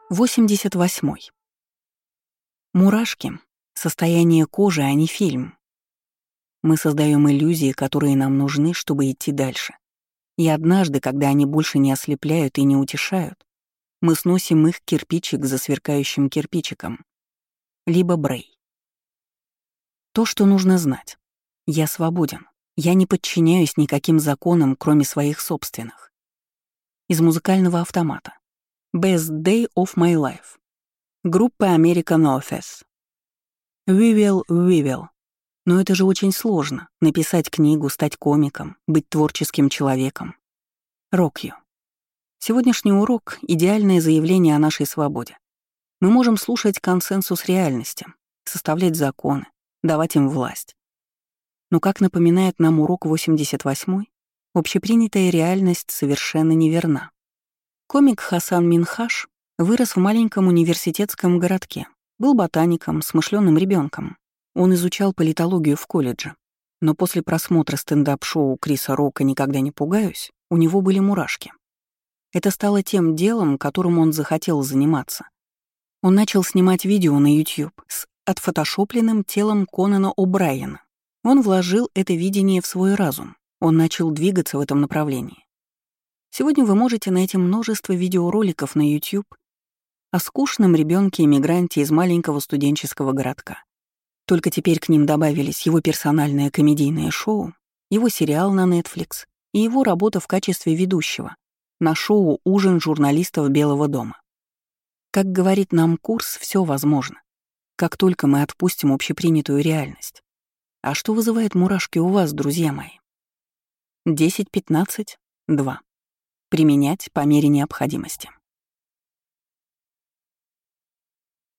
88. Мурашки — состояние кожи, а не фильм. Мы создаем иллюзии, которые нам нужны, чтобы идти дальше. И однажды, когда они больше не ослепляют и не утешают, мы сносим их кирпичик за сверкающим кирпичиком. Либо Брей. То, что нужно знать. Я свободен. Я не подчиняюсь никаким законам, кроме своих собственных. Из музыкального автомата. Best Day of My Life. Группа American Office. We will. Но это же очень сложно — написать книгу, стать комиком, быть творческим человеком. Rock You. Сегодняшний урок — идеальное заявление о нашей свободе. Мы можем слушать консенсус реальности, составлять законы, давать им власть. Но, как напоминает нам урок 88-й, общепринятая реальность совершенно неверна. Комик Хасан Минхаж вырос в маленьком университетском городке, был ботаником, смышленым ребенком. Он изучал политологию в колледже. Но после просмотра стендап-шоу Криса Рока «Никогда не пугаюсь» у него были мурашки. Это стало тем делом, которым он захотел заниматься. Он начал снимать видео на YouTube с отфотошопленным телом Конана О'Брайена. Он вложил это видение в свой разум. Он начал двигаться в этом направлении. Сегодня вы можете найти множество видеороликов на YouTube о скучном ребенке-эмигранте из маленького студенческого городка. Только теперь к ним добавились его персональное комедийное шоу, его сериал на Netflix и его работа в качестве ведущего на шоу «Ужин журналистов Белого дома». Как говорит нам курс, все возможно, как только мы отпустим общепринятую реальность. А что вызывает мурашки у вас, друзья мои? 10-15-2. Применять по мере необходимости.